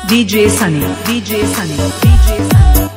DJ Sunny, DJ Sunny, DJ Sunny.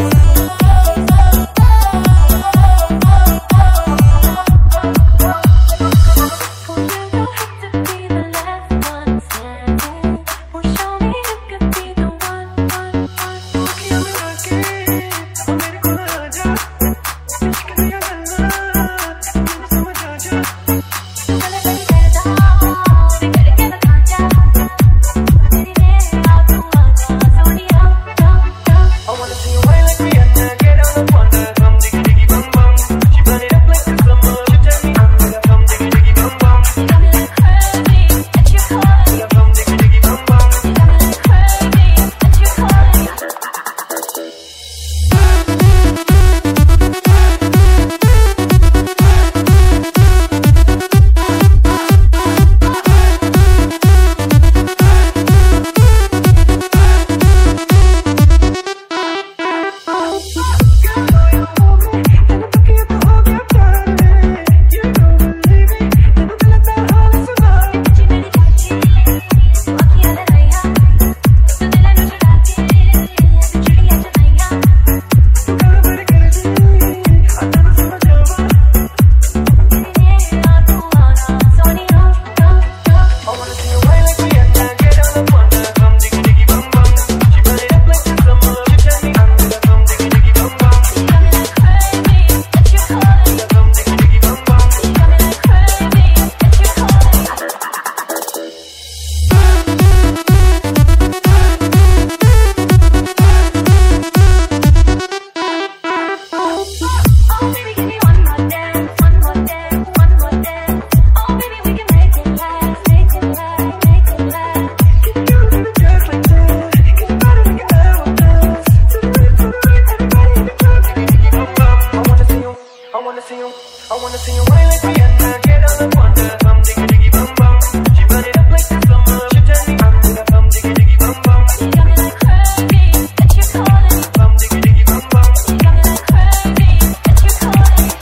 I wanna see you wine like Rihanna, get on the water, bum diggy diggy bum bum. She burn it up like the summer, she tell me I'm gonna bum diggy diggy bum bum. You got me like crazy, that you're calling. Bum diggy diggy bum bum. You got me like crazy, that you're calling.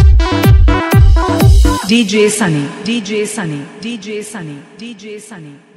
DJ Sunny, DJ Sunny, DJ Sunny, DJ Sunny.